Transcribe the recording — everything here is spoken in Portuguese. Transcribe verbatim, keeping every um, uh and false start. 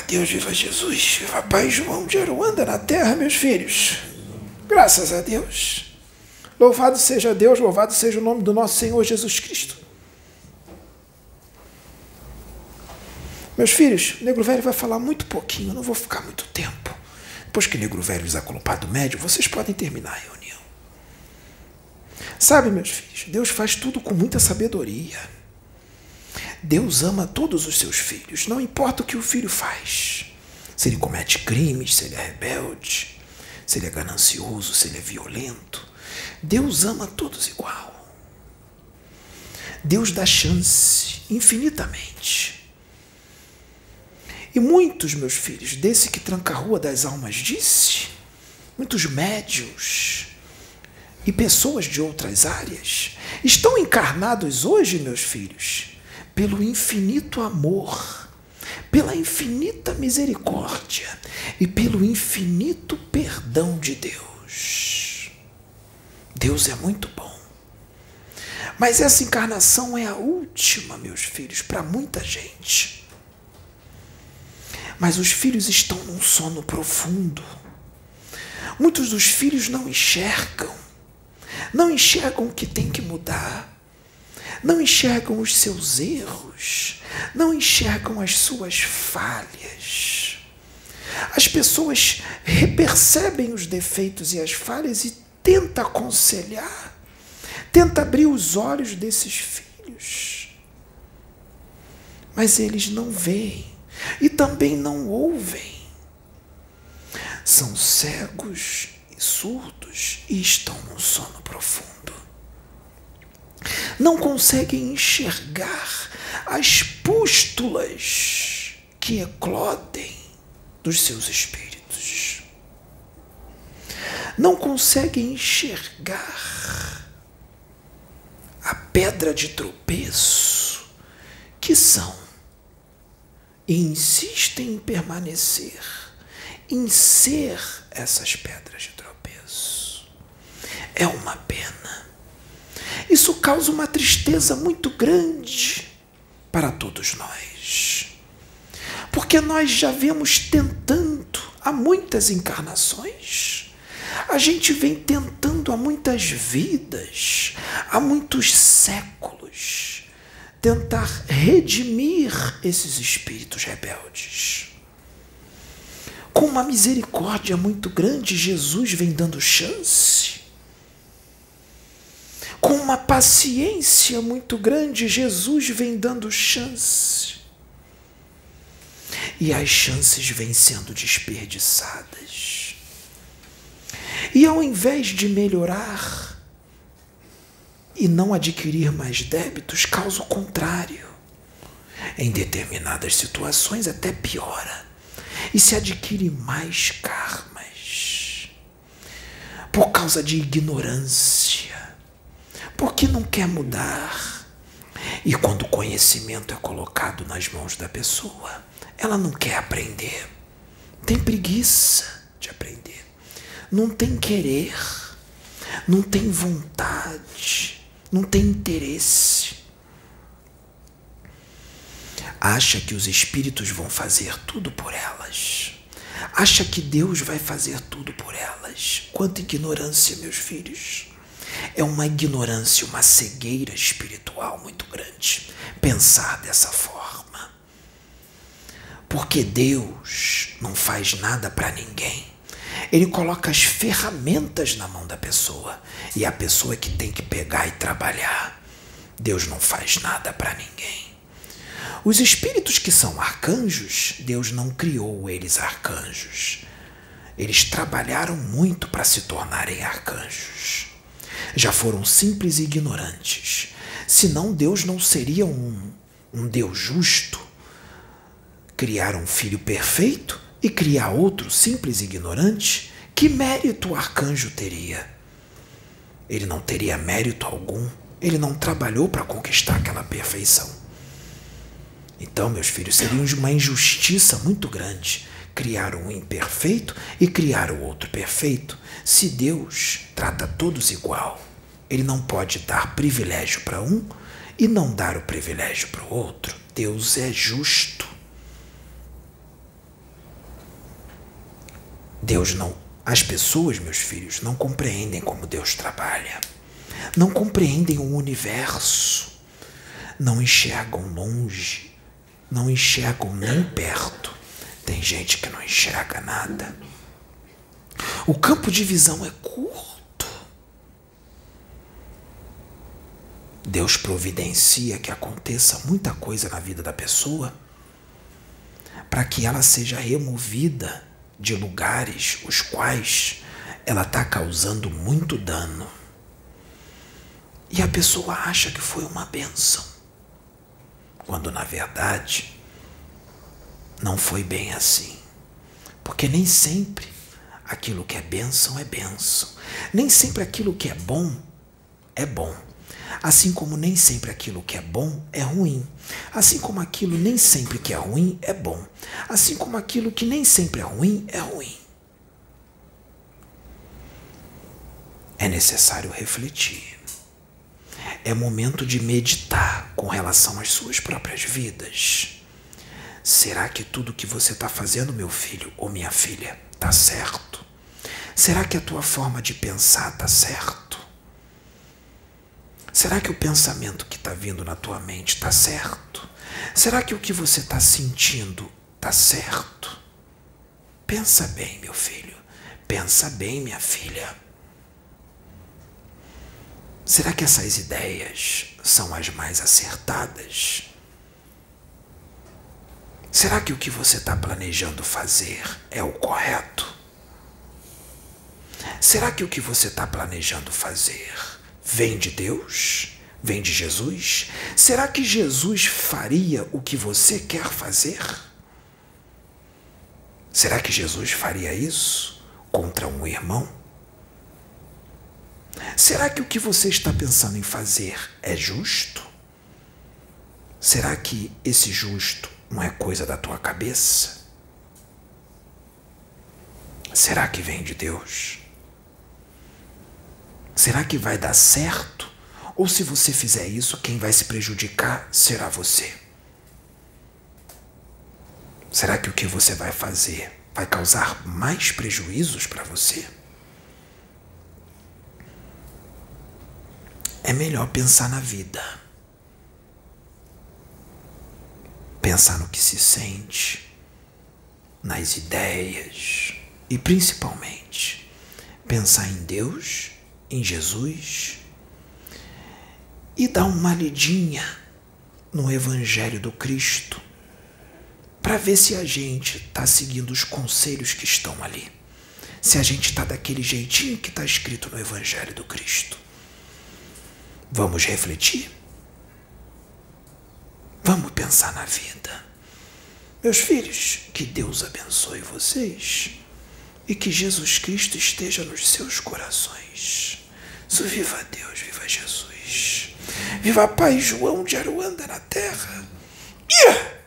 Deus, viva Jesus, viva Pai João de Aruanda na terra, meus filhos. Graças a Deus. Louvado seja Deus, louvado seja o nome do nosso Senhor Jesus Cristo. Meus filhos, o Negro Velho vai falar muito pouquinho, eu não vou ficar muito tempo. Depois que o Negro Velho lhes acolupar do médio, vocês podem terminar a reunião. Sabe, meus filhos, Deus faz tudo com muita sabedoria. Deus ama todos os seus filhos, não importa o que o filho faz. Se ele comete crimes, se ele é rebelde, se ele é ganancioso, se ele é violento. Deus ama todos igual. Deus dá chance infinitamente. E muitos, meus filhos, desse que tranca a rua das almas disse, muitos médiuns e pessoas de outras áreas estão encarnados hoje, meus filhos, pelo infinito amor, pela infinita misericórdia e pelo infinito perdão de Deus. Deus é muito bom. Mas essa encarnação é a última, meus filhos, para muita gente. Mas os filhos estão num sono profundo. Muitos dos filhos não enxergam. Não enxergam o que tem que mudar. Não enxergam os seus erros. Não enxergam as suas falhas. As pessoas percebem os defeitos e as falhas e tentam aconselhar. Tentam abrir os olhos desses filhos. Mas eles não veem. E também não ouvem. São cegos e surdos e estão num sono profundo. Não conseguem enxergar as pústulas que eclodem dos seus espíritos. Não conseguem enxergar a pedra de tropeço que são. E insistem em permanecer, em ser essas pedras de tropeço. É uma pena. Isso causa uma tristeza muito grande para todos nós. Porque nós já vemos tentando há muitas encarnações. A gente vem tentando há muitas vidas, há muitos séculos, tentar redimir esses espíritos rebeldes. Com uma misericórdia muito grande, Jesus vem dando chance. Com uma paciência muito grande, Jesus vem dando chance. E as chances vêm sendo desperdiçadas. E ao invés de melhorar e não adquirir mais débitos, causa o contrário. Em determinadas situações até piora. E se adquire mais karmas. Por causa de ignorância. Porque não quer mudar. E quando o conhecimento é colocado nas mãos da pessoa, ela não quer aprender. Tem preguiça de aprender. Não tem querer. Não tem vontade. Não tem interesse. Acha que os espíritos vão fazer tudo por elas. Acha que Deus vai fazer tudo por elas. Quanta ignorância, meus filhos. É uma ignorância, uma cegueira espiritual muito grande. Pensar dessa forma. Porque Deus não faz nada para ninguém. Ele coloca as ferramentas na mão da pessoa. E a pessoa que tem que pegar e trabalhar. Deus não faz nada para ninguém. Os espíritos que são arcanjos, Deus não criou eles arcanjos. Eles trabalharam muito para se tornarem arcanjos. Já foram simples e ignorantes. Senão Deus não seria um, um Deus justo. Criar um filho perfeito e criar outro simples e ignorante, que mérito o arcanjo teria? Ele não teria mérito algum. Ele não trabalhou para conquistar aquela perfeição. Então, meus filhos, seria uma injustiça muito grande criar um imperfeito e criar o outro perfeito. Se Deus trata todos igual, Ele não pode dar privilégio para um e não dar o privilégio para o outro. Deus é justo. Deus não, as pessoas, meus filhos, não compreendem como Deus trabalha. Não compreendem o universo. Não enxergam longe. Não enxergam nem perto. Tem gente que não enxerga nada. O campo de visão é curto. Deus providencia que aconteça muita coisa na vida da pessoa para que ela seja removida de lugares os quais ela está causando muito dano. E a pessoa acha que foi uma bênção, quando na verdade não foi bem assim. Porque nem sempre aquilo que é bênção é bênção. Nem sempre aquilo que é bom é bom. Assim como nem sempre aquilo que é bom é ruim. Assim como aquilo nem sempre que é ruim é bom. Assim como aquilo que nem sempre é ruim é ruim. É necessário refletir. É momento de meditar com relação às suas próprias vidas. Será que tudo que você está fazendo, meu filho ou minha filha, está certo? Será que a tua forma de pensar está certo? Será que o pensamento que está vindo na tua mente está certo? Será que o que você está sentindo está certo? Pensa bem, meu filho. Pensa bem, minha filha. Será que essas ideias são as mais acertadas? Será que o que você está planejando fazer é o correto? Será que o que você está planejando fazer vem de Deus? Vem de Jesus? Será que Jesus faria o que você quer fazer? Será que Jesus faria isso contra um irmão? Será que o que você está pensando em fazer é justo? Será que esse justo não é coisa da tua cabeça? Será que vem de Deus? Será que vai dar certo? Ou se você fizer isso, quem vai se prejudicar será você? Será que o que você vai fazer vai causar mais prejuízos para você? É melhor pensar na vida. Pensar no que se sente, nas ideias e principalmente pensar em Deus, em Jesus e dar uma lidinha no Evangelho do Cristo para ver se a gente está seguindo os conselhos que estão ali, se a gente está daquele jeitinho que está escrito no Evangelho do Cristo. Vamos refletir? Vamos pensar na vida. Meus filhos, que Deus abençoe vocês e que Jesus Cristo esteja nos seus corações. So, viva Deus, viva Jesus. Viva Pai João de Aruanda na terra. Yeah!